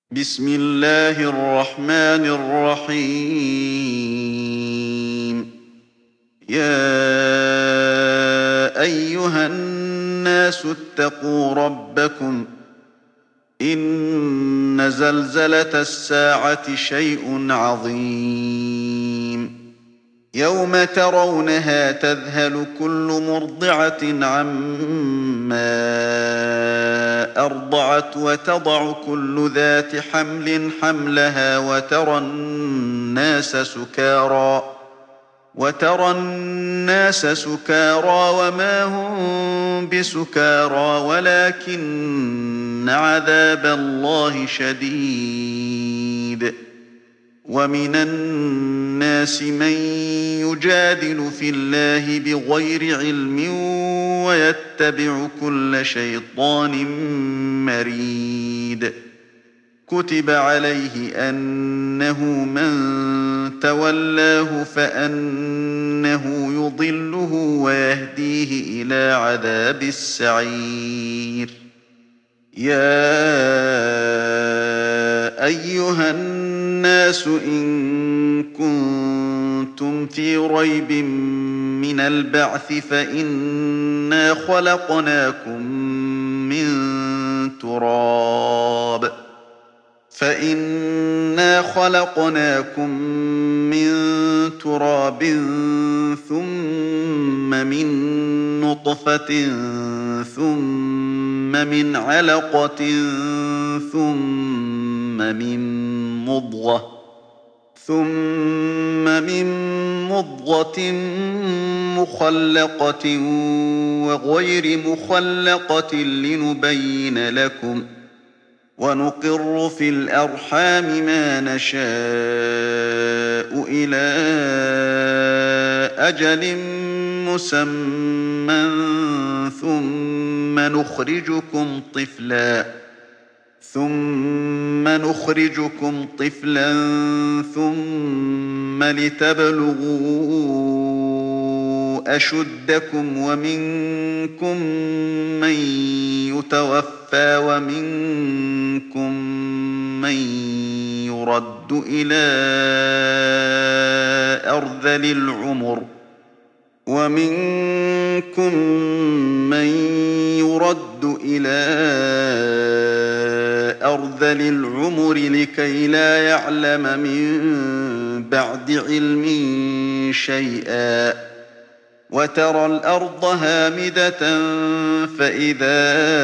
بسم الله الرحمن الرحيم. يا أيها الناس اتقوا ربكم. إن زلزلة الساعة شيء عظيم. يوم ترونها تذهل كل مرضعة عما أرضعت وتضع كل ذات حمل حملها وترى الناس سكارى وما هم بسكارى ولكن عذاب الله شديد. ومن الناس من يجادل في الله بغير علم ويتبع كل شيطان مريد. كتب عليه أنه من تولاه فأنه يضله ويهديه إلى عذاب السعير. يا أيها الناس إن كنتم في ريب من البعث فإنا خلقناكم من تراب ثم من نطفة ثم من علقة ثم من مضغة مخلقة وغير مخلقة لنبين لكم. ونقر في الأرحام ما نشاء إلى أجل مسمى ثم نخرجكم طفلا ثم لتبلغوا أشدكم ومنكم من يتوفى ومنكم من يرد إلى أرذل العمر لكي لا يعلم من بعد علم شيئا. وترى الأرض هامدة فإذا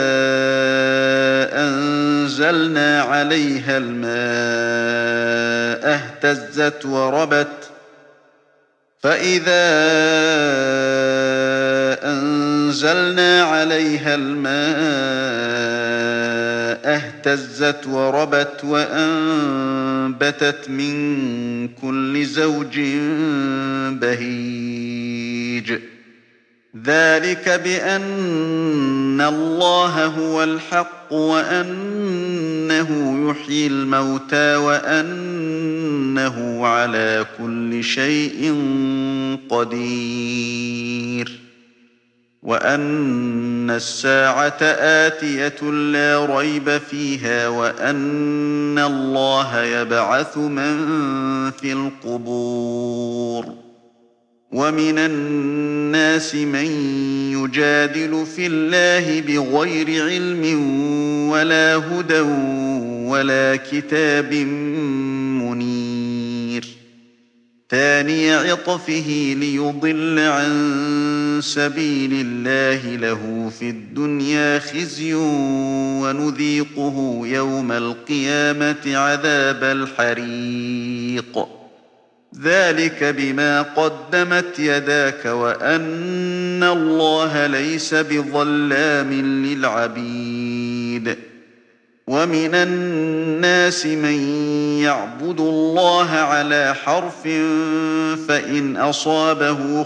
أنزلنا عليها الماء اهتزت وربت وأنبتت من كل زوج بهيج. ذلك بأن الله هو الحق وأنه يحيي الموتى وأنه على كل شيء قدير. وأن الساعة آتية لا ريب فيها وأن الله يبعث من في القبور. ومن الناس من يجادل في الله بغير علم ولا هدى ولا كتاب منير. ثاني عطفه ليضل عن سبيل الله له في الدنيا خزي ونذيقه يوم القيامة عذاب الحريق. ذلك بما قدمت يداك وأن الله ليس بظلام للعبيد. ومن الناس من يعبد الله على حرف فإن أصابه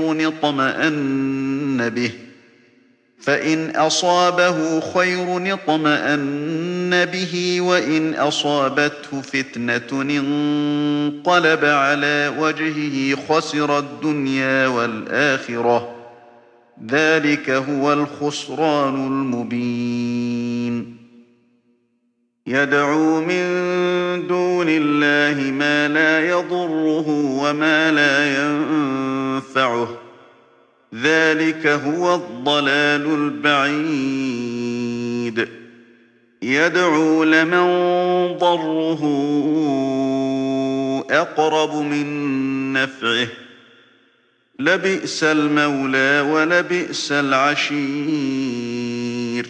خير اطمأن به وإن أصابته فتنة انقلب على وجهه خسر الدنيا والآخرة. ذلك هو الخسران المبين. يدعو من دون الله ما لا يضره وما لا ينفعه ذلك هو الضلال البعيد يدعو لمن ضره أقرب من نفعه لبئس المولى ولبئس العشير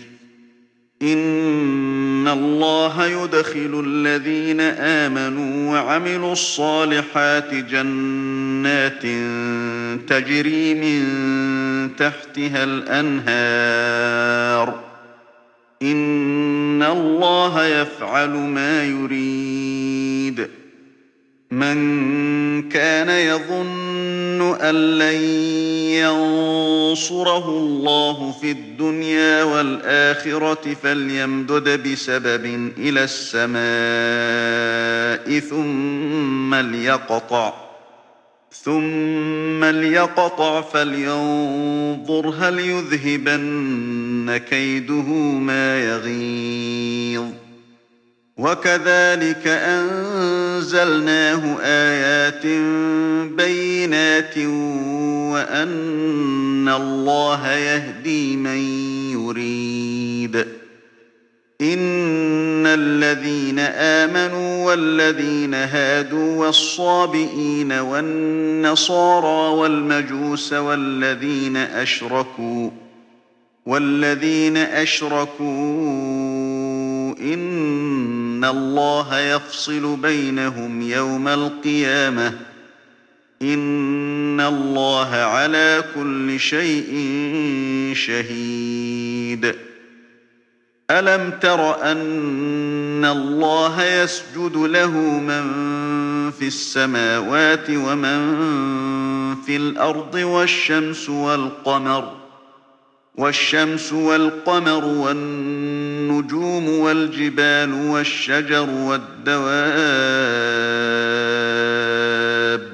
إن الله يدخل الذين آمنوا وعملوا الصالحات جنات تجري من تحتها الأنهار إن الله يفعل ما يريد من كان يظن أن لن ينصره الله في الدنيا والآخرة فليمدد بسبب إلى السماء ثم ليقطع فلينظر هل يذهبن كيده ما يغيظ وكذلك أنزلناه آيات بينات وأن الله يهدي من يريد إن الذين آمنوا والذين هادوا والصابئين والنصارى والمجوس والذين أشركوا إن الله يفصل بينهم يوم القيامة إن الله على كل شيء شهيد ألم تر أن الله يسجد له من في السماوات ومن في الأرض والشمس والقمر والنجوم والجبال والشجر والدواب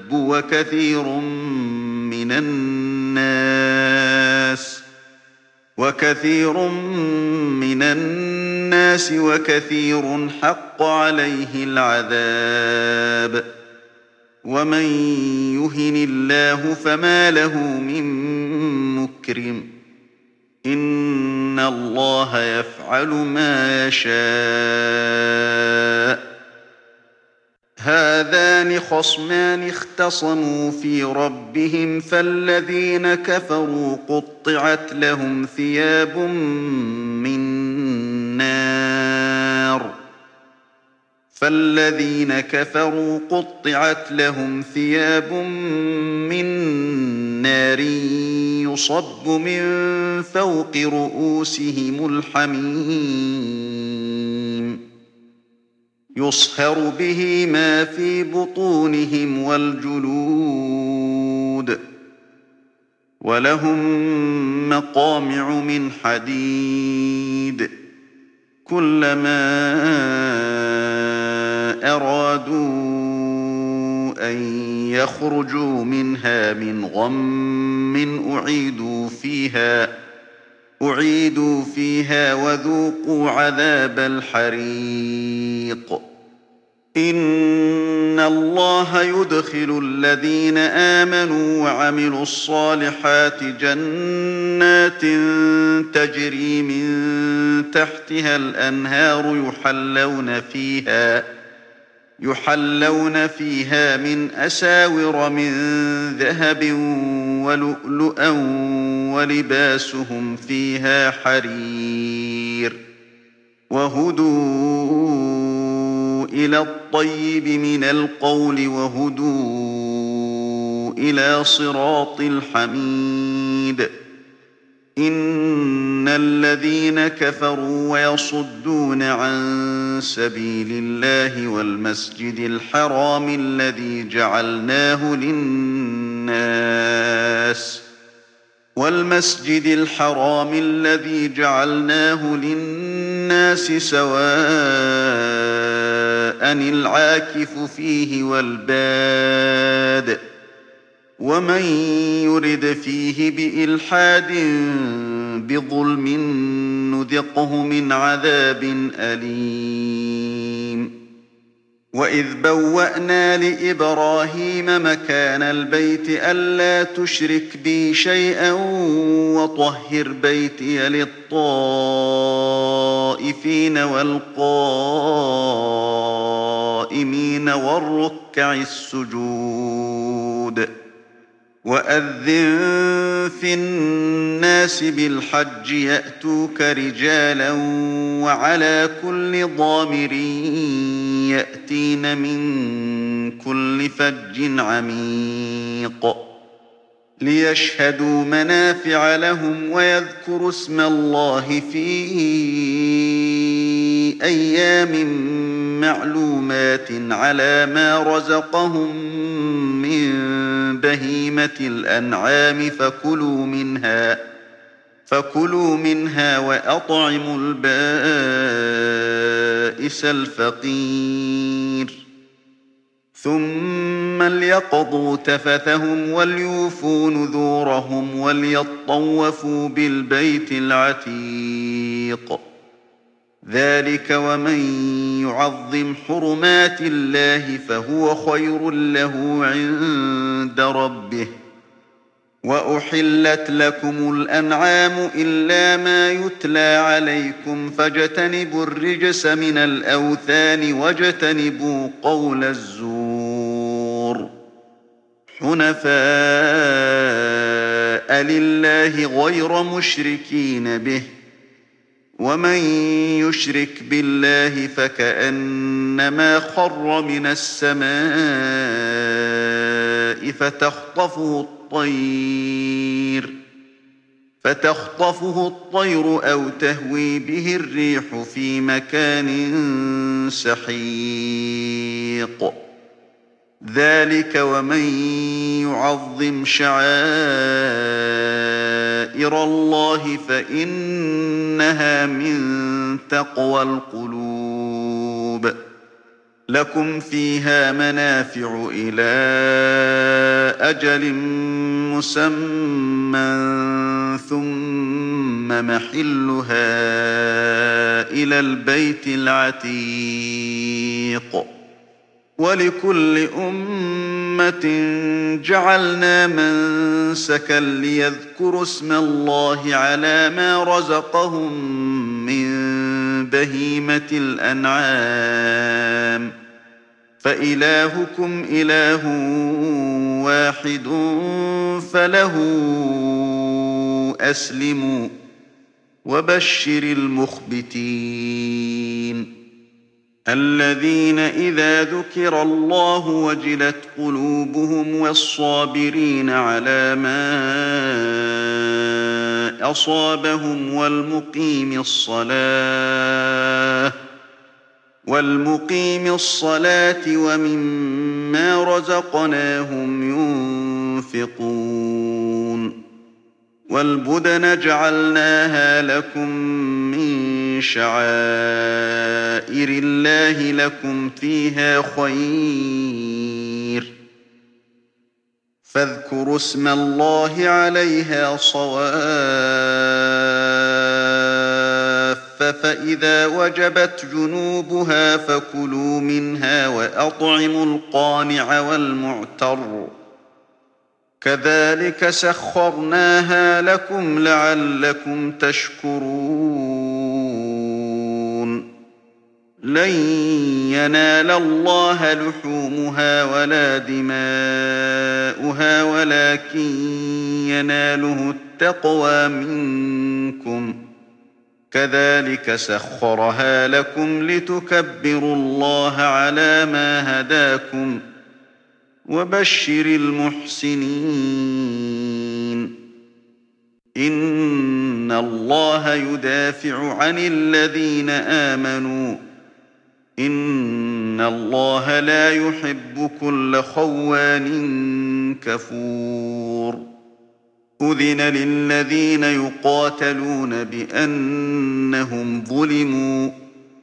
وكثير من الناس وكثير حق عليه العذاب ومن يهن الله فما له من مكرم إن الله يفعل ما يشاء هذان خصمان اختصموا في ربهم فالذين كفروا قطعت لهم ثياب من نار يصب من فوق رؤوسهم الحميم يصهر به ما في بطونهم والجلود ولهم مقامع من حديد كلما أرادوا أن يخرجوا منها من غم أعيدوا فيها وذوقوا عذاب الحريق إن الله يدخل الذين آمنوا وعملوا الصالحات جنات تجري من تحتها الأنهار يحلون فيها من أساور من ذهب ولؤلؤا ولباسهم فيها حرير وهدوا إلى الطيب من القول وهدوا إلى صراط الحميد إن الذين كفروا ويصدون عن سبيل الله والمسجد الحرام الذي جعلناه للناس سواء العاكف فيه والباد ومن يرد فيه بإلحاد بظلم نذقه من عذاب أليم وإذ بوأنا لإبراهيم مكان البيت ألا تشرك بي شيئا وطهر بيتي للطائفين والقائمين والركع السجود وأذن في الناس بالحج يأتوك رجالا وعلى كل ضامر يأتين من كل فج عميق ليشهدوا منافع لهم ويذكروا اسم الله في أيام معلومات على ما رزقهم من بهيمة الأنعام فكلوا منها وأطعموا البائس الفقير ثم ليقضوا تفثهم وليوفوا نذورهم وليطوفوا بالبيت العتيق ذلك ومن يعظم حرمات الله فهو خير له عند ربه وأحلت لكم الأنعام إلا ما يتلى عليكم فاجتنبوا الرجس من الأوثان واجتنبوا قول الزور حنفاء لله غير مشركين به ومن يشرك بالله فكأنما خر من السماء فتخطفه الطير أو تهوي به الريح في مكان سحيق ذلك ومن يعظم شعائر الله فإنها من تقوى القلوب لكم فيها منافع إلى أجل مسمى ثم محلها إلى البيت العتيق ولكل أمة جعلنا منسكا ليذكروا اسم الله على ما رزقهم من بهيمة الأنعام فإلهكم إله واحد فله أسلموا وبشر المخبتين الذين إذا ذكر الله وجلت قلوبهم والصابرين على ما أصابهم والمقيم الصلاة ومما رزقناهم ينفقون والبدن جعلناها لكم من شعائر الله لكم فيها خير فاذكروا اسم الله عليها صواف فإذا وجبت جنوبها فكلوا منها وأطعموا القانع والمعتر كذلك سخرناها لكم لعلكم تشكرون لن ينال الله لحومها ولا دماؤها ولكن يناله التقوى منكم كذلك سخرها لكم لتكبروا الله على ما هداكم وبشر المحسنين إن الله يدافع عن الذين آمنوا إن الله لا يحب كل خوان كفور أذن للذين يقاتلون بأنهم ظلموا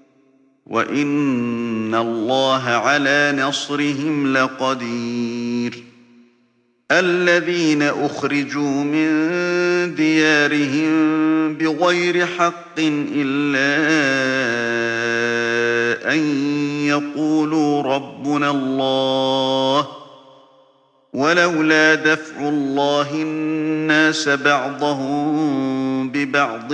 وإن الله على نصرهم لقدير الذين أخرجوا من ديارهم بغير حق إلا أن يقولوا ربنا الله ولولا دفع الله الناس بعضهم ببعض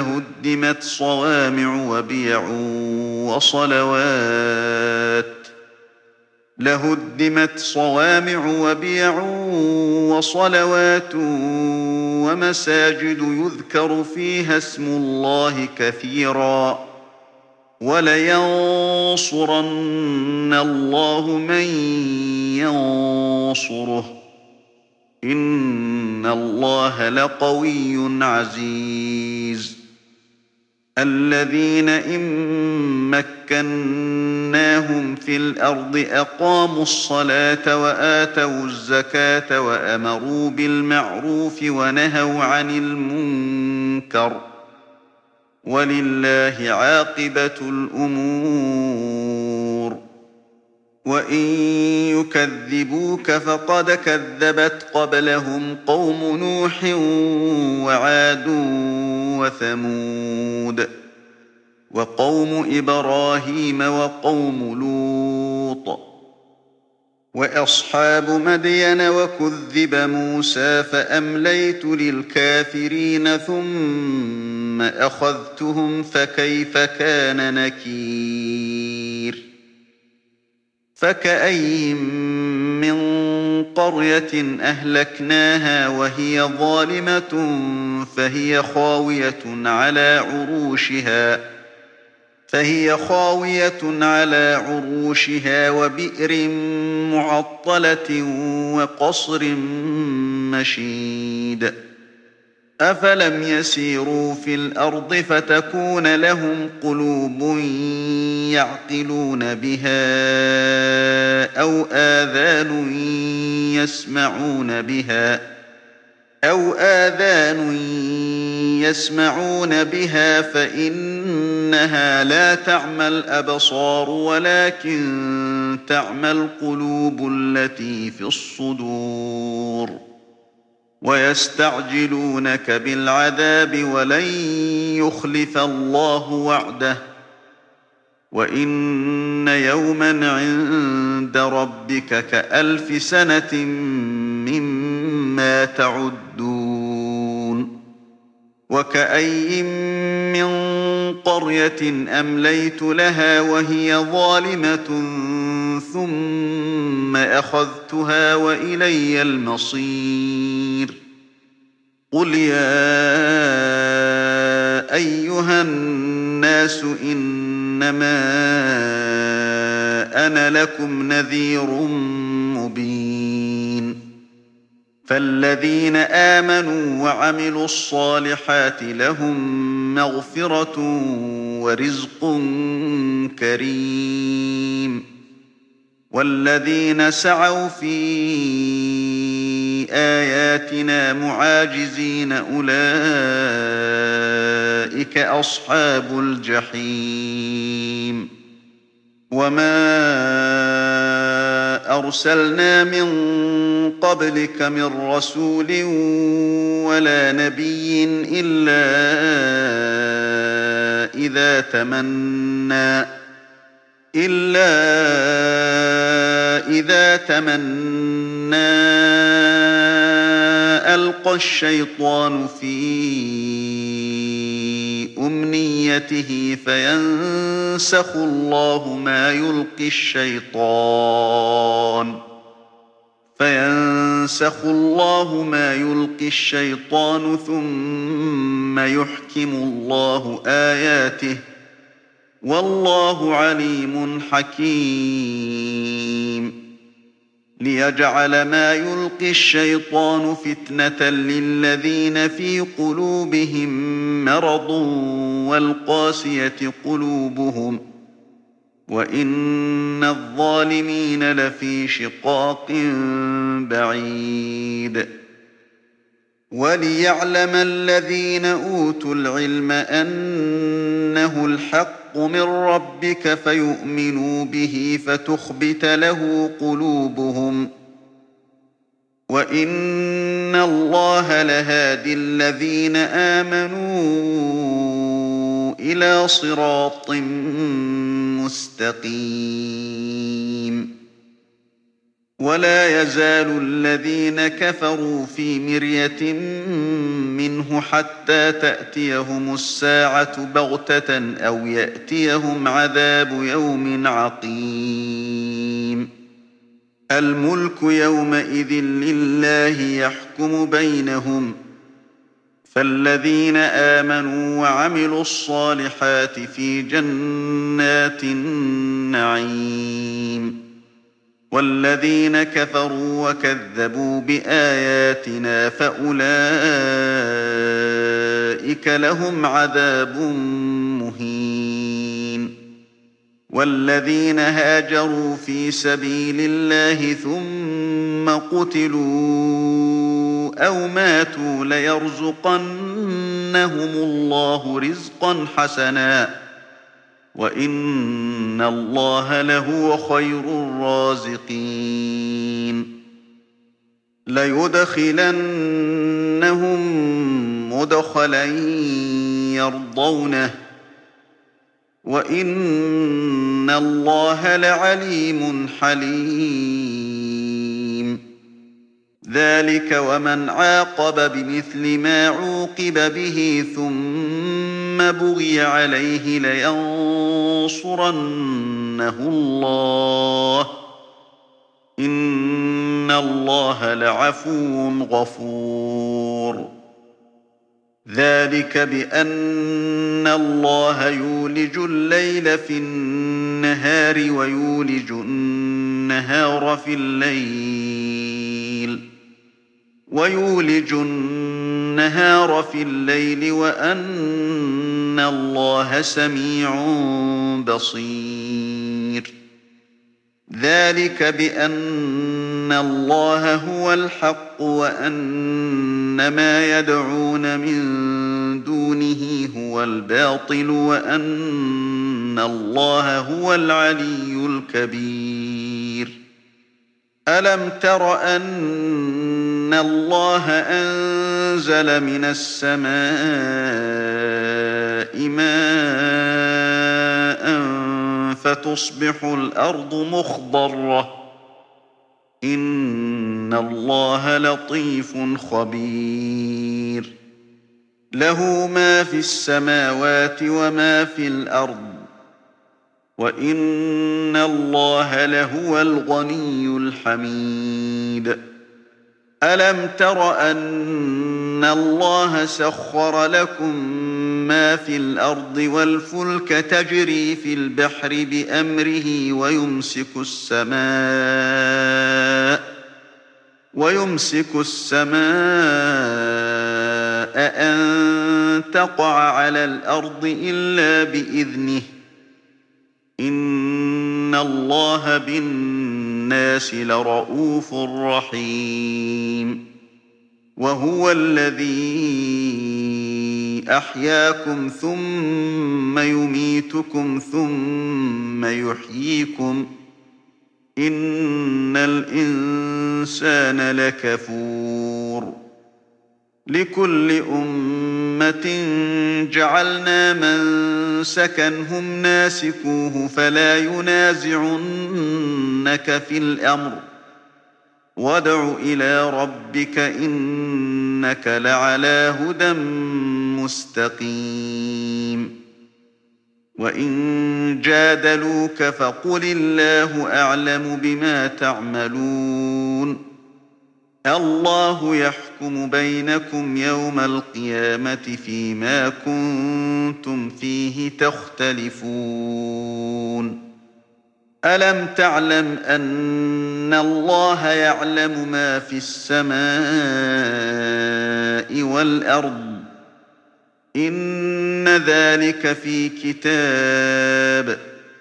لهدمت صوامع وبيع وصلوات ومساجد يذكر فيها اسم الله كثيرا ولينصرن الله من ينصره إن الله لقوي عزيز الذين إن مكناهم في الأرض أقاموا الصلاة وآتوا الزكاة وأمروا بالمعروف ونهوا عن المنكر ولله عاقبة الأمور وإن يكذبوك فقد كذبت قبلهم قوم نوح وعاد وثمود وقوم إبراهيم وقوم لوط وأصحاب مدين وكذب موسى فأمليت للكافرين ثم أخذتهم فكيف كان نكير فكأين من قرية أهلكناها وهي ظالمة فهي خاوية على عروشها وبئر معطلة وقصر مشيد أفلم يسيروا في الأرض فتكون لهم قلوب يعقلون بها أو آذان يسمعون بها فإنها لا تعمى الأبصار ولكن تعمى القلوب التي في الصدور ويستعجلونك بالعذاب ولن يخلف الله وعده وإن يوما عند ربك كألف سنة مما تعدون وكأين من قرية أمليت لها وهي ظالمة ثم أخذتها وإلي المصير قل يا أيها الناس إنما أنا لكم نذير مبين فالذين آمنوا وعملوا الصالحات لهم مغفرة ورزق كريم والذين سعوا في آياتنا معاجزين أولئك أصحاب الجحيم وما أرسلنا من قبلك من رسول ولا نبي إلا إذا تمنى ألقى الشيطان في أمنيته فينسخ الله ما يلقي الشيطان ثم يحكم الله آياته والله عليم حكيم ليجعل ما يلقي الشيطان فتنة للذين في قلوبهم مرض والقاسية قلوبهم وإن الظالمين لفي شقاق بعيد وليعلم الذين أوتوا العلم أنه الحق من ربك فيؤمنوا به فتخبت له قلوبهم وإن الله لهادي الذين آمنوا إلى صراط مستقيم ولا يزال الذين كفروا في مرية منه حتى تأتيهم الساعة بغتة أو يأتيهم عذاب يوم عقيم الملك يومئذ لله يحكم بينهم فالذين آمنوا وعملوا الصالحات في جنات النعيم والذين كفروا وكذبوا بآياتنا فأولئك لهم عذاب مهين والذين هاجروا في سبيل الله ثم قتلوا أو ماتوا ليرزقنهم الله رزقا حسنا وإن الله لهو خير الرازقين ليدخلنهم مدخلا يرضونه وإن الله لعليم حليم ذلك ومن عاقب بمثل ما عوقب به ثم بغي عليه لينصرنه الله إن الله لعفو غفور ذلك بأن الله يولج الليل في النهار ويولج النهار في الليل وأن الله سميع بصير ذلك بأن الله هو الحق وأن ما يدعون من دونه هو الباطل وأن الله هو العلي الكبير ألم تر أن الله أنزل من السماء ماء فتصبح الأرض مخضرة إن الله لطيف خبير له ما في السماوات وما في الأرض وإن الله لهو الغني الحميد ألم تر أن الله سخر لكم ما في الأرض والفلك تجري في البحر بأمره ويمسك السماء أن تقع على الأرض إلا بإذنه إن الله بالناس لرءوف رحيم وهو الذي أحياكم ثم يميتكم ثم يحييكم إن الإنسان لكفور لكل أمة جعلنا منسكا هم ناسكوه فلا ينازعنك في الأمر وادع إلى ربك إنك لعلى هدى مستقيم وإن جادلوك فقل الله أعلم بما تعملون الله يحكم بينكم يوم القيامة فيما كنتم فيه تختلفون ألم تعلم أن الله يعلم ما في السماء والأرض إن ذلك في كتاب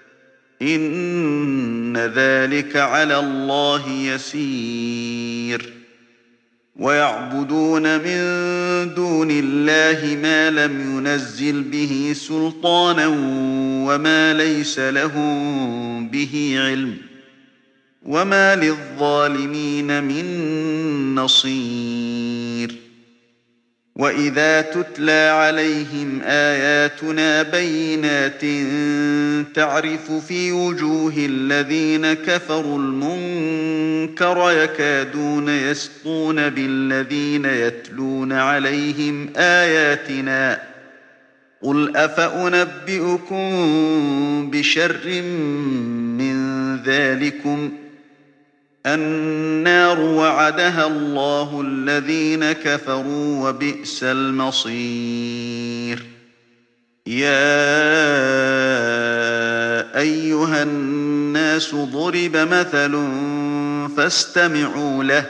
إن ذلك على الله يسير ويعبدون من دون الله ما لم ينزل به سلطانا وما ليس لهم به علم وما للظالمين من نصير وَإِذَا تُتْلَىٰ عَلَيْهِمْ آيَاتُنَا بَيِّنَاتٍ تَعْرِفُ فِي وُجُوهِ الَّذِينَ كَفَرُوا الْمُنكَرَ يَكَادُونَ يَسْطُونَ بِالَّذِينَ يَتْلُونَ عَلَيْهِمْ آيَاتِنَا ۗ قُلْ أَفَأُنَبِّئُكُم بِشَرٍّ مِّن ذَٰلِكُمُ ۗ النَّارُ وَعَدَهَا اللَّهُ الَّذِينَ كَفَرُوا ۖ وَبِئْسَ الْمَصِيرُ يَا أَيُّهَا النَّاسُ ضُرِبَ مَثَلٌ فَاسْتَمِعُوا لَهُ ۚ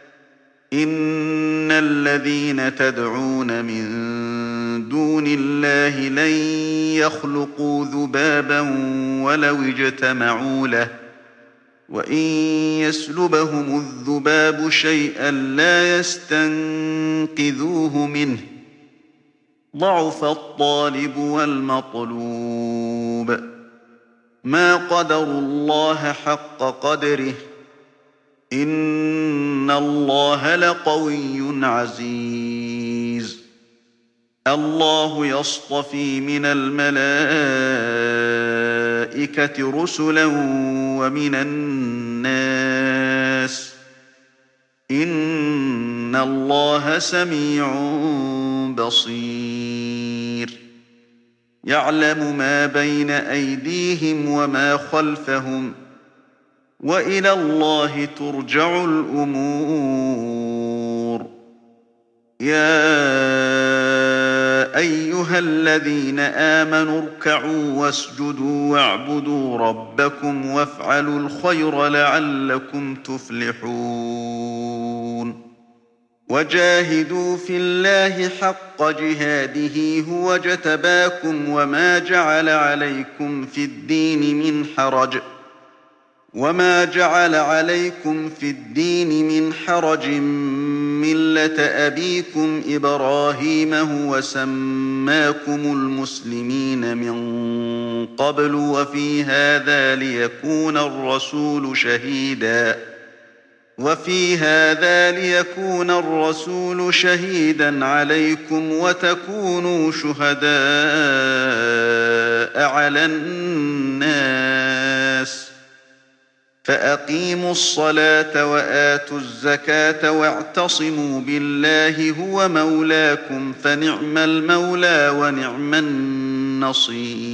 إِنَّ الَّذِينَ تَدْعُونَ مِن دُونِ اللَّهِ لَن يَخْلُقُوا ذُبَابًا وَلَوِ اجْتَمَعُوا لَهُ ۖ وَإِن يَسْلُبْهُمُ الذُّبَابُ شَيْئًا لَّا يَسْتَنقِذُوهُ مِنْهُ ۚ ضَعُفَ الطَّالِبُ وَالْمَطْلُوبُ مَا قَدَرُوا اللَّهَ حَقَّ قَدْرِهِ ۗ إِنَّ اللَّهَ لَقَوِيٌّ عَزِيزٌ اللَّهُ يَصْطَفِي مِنَ الْمَلَائِكَةِ رُسُلًا وَمِنَ النَّاسِ ۚ إِنَّ اللَّهَ سَمِيعٌ بَصِيرٌ يَعْلَمُ مَا بَيْنَ أَيْدِيهِمْ وَمَا خَلْفَهُمْ ۗ وَإِلَى اللَّهِ تُرْجَعُ الْأُمُورُ يَا أَيُّهَا الَّذِينَ آمَنُوا ارْكَعُوا وَاسْجُدُوا وَاعْبُدُوا رَبَّكُمْ وَافْعَلُوا الْخَيْرَ لَعَلَّكُمْ تُفْلِحُونَ وَجَاهِدُوا فِي اللَّهِ حَقَّ جِهَادِهِ ۖ هُوَ اجْتَبَاكُمْ وَمَا جَعَلَ عَلَيْكُمْ فِي الدِّينِ مِنْ حَرَجٍ مِّلَّةَ أَبِيكُمْ إِبْرَاهِيمَ هُوَ سَمَّاكُمُ الْمُسْلِمِينَ مِن قَبْلُ وَفِي هَٰذَا لِيَكُونَ الرَّسُولُ شَهِيدًا عَلَيْكُمْ وَتَكُونُوا شُهَدَاءَ عَلَى النَّاسِ ۚ فَأَقِيمُوا الصَّلَاةَ وَآتُوا الزَّكَاةَ وَاعْتَصِمُوا بِاللَّهِ هُوَ مَوْلَاكُمْ ۖ فَنِعْمَ الْمَوْلَىٰ وَنِعْمَ النَّصِيرُ